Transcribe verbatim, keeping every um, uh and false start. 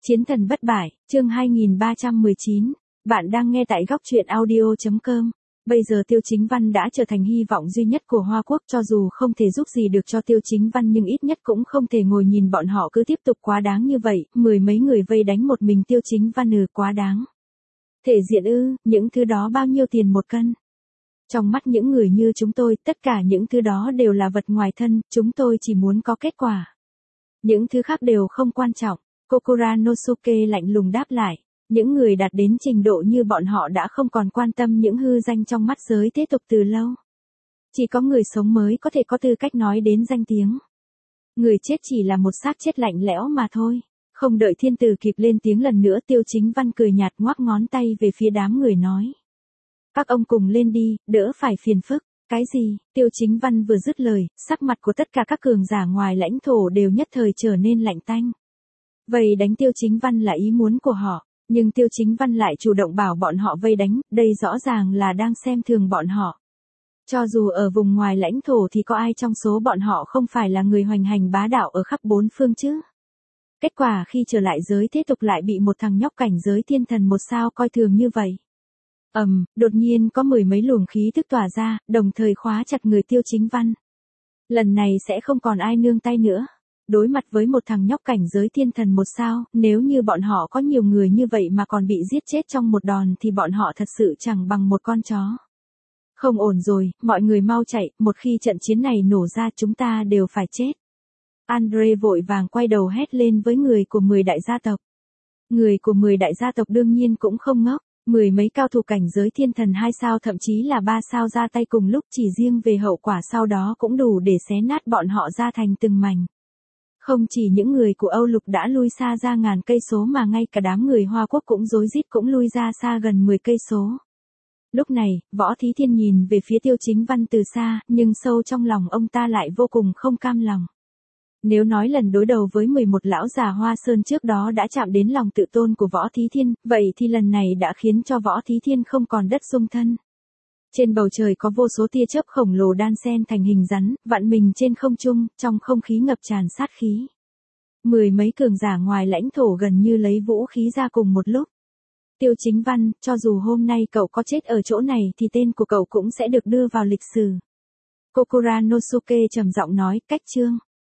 Chiến thần bất bại, chương hai nghìn ba trăm mười chín. Bạn đang nghe tại góc truyện audio chấm com. Bây giờ Tiêu Chính Văn đã trở thành hy vọng duy nhất của Hoa Quốc, cho dù không thể giúp gì được cho Tiêu Chính Văn nhưng ít nhất cũng không thể ngồi nhìn bọn họ cứ tiếp tục quá đáng như vậy, mười mấy người vây đánh một mình Tiêu Chính Văn ừ quá đáng. Thể diện ư, những thứ đó bao nhiêu tiền một cân? Trong mắt những người như chúng tôi, tất cả những thứ đó đều là vật ngoài thân, chúng tôi chỉ muốn có kết quả. Những thứ khác đều không quan trọng. Kokura Nosuke lạnh lùng đáp lại, những người đạt đến trình độ như bọn họ đã không còn quan tâm những hư danh trong mắt giới thế tục từ lâu. Chỉ có người sống mới có thể có tư cách nói đến danh tiếng. Người chết chỉ là một xác chết lạnh lẽo mà thôi. Không đợi thiên tử kịp lên tiếng lần nữa, Tiêu Chính Văn cười nhạt ngoắc ngón tay về phía đám người nói. Các ông cùng lên đi, đỡ phải phiền phức. Cái gì? Tiêu Chính Văn vừa dứt lời, sắc mặt của tất cả các cường giả ngoài lãnh thổ đều nhất thời trở nên lạnh tanh. Vây đánh Tiêu Chính Văn là ý muốn của họ, nhưng Tiêu Chính Văn lại chủ động bảo bọn họ vây đánh, đây rõ ràng là đang xem thường bọn họ. Cho dù ở vùng ngoài lãnh thổ thì có ai trong số bọn họ không phải là người hoành hành bá đạo ở khắp bốn phương chứ? Kết quả khi trở lại giới thế tục lại bị một thằng nhóc cảnh giới thiên thần một sao coi thường như vậy. Ầm, um, đột nhiên có mười mấy luồng khí tức tỏa ra, đồng thời khóa chặt người Tiêu Chính Văn. Lần này sẽ không còn ai nương tay nữa. Đối mặt với một thằng nhóc cảnh giới thiên thần một sao, nếu như bọn họ có nhiều người như vậy mà còn bị giết chết trong một đòn thì bọn họ thật sự chẳng bằng một con chó. Không ổn rồi, mọi người mau chạy, một khi trận chiến này nổ ra chúng ta đều phải chết. Andre vội vàng quay đầu hét lên với người của mười đại gia tộc. Người của mười đại gia tộc đương nhiên cũng không ngốc. Mười mấy cao thủ cảnh giới thiên thần hai sao thậm chí là ba sao ra tay cùng lúc, chỉ riêng về hậu quả sau đó cũng đủ để xé nát bọn họ ra thành từng mảnh. Không chỉ những người của Âu Lục đã lui xa ra ngàn cây số mà ngay cả đám người Hoa Quốc cũng rối rít cũng lui ra xa gần mười cây số. Lúc này, Võ Thí Thiên nhìn về phía Tiêu Chính Văn từ xa, nhưng sâu trong lòng ông ta lại vô cùng không cam lòng. Nếu nói lần đối đầu với mười một lão già Hoa Sơn trước đó đã chạm đến lòng tự tôn của Võ Thí Thiên, vậy thì lần này đã khiến cho Võ Thí Thiên không còn đất dung thân. Trên bầu trời có vô số tia chớp khổng lồ đan xen thành hình rắn, vặn mình trên không trung, trong không khí ngập tràn sát khí. Mười mấy cường giả ngoài lãnh thổ gần như lấy vũ khí ra cùng một lúc. Tiêu Chính Văn, cho dù hôm nay cậu có chết ở chỗ này thì tên của cậu cũng sẽ được đưa vào lịch sử. Kokura Nosuke trầm giọng nói, cách chương.